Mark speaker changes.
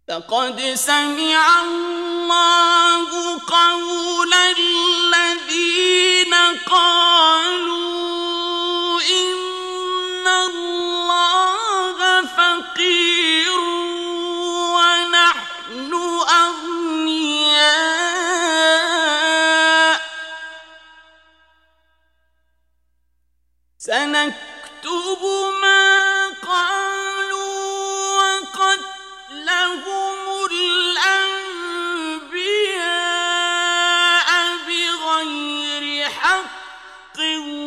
Speaker 1: لقد سمع الله قول الذين قالوا إن الله فقير ونحن أغنياء سنكتب ما قالوا وقتلهم الأنبياء بغير حق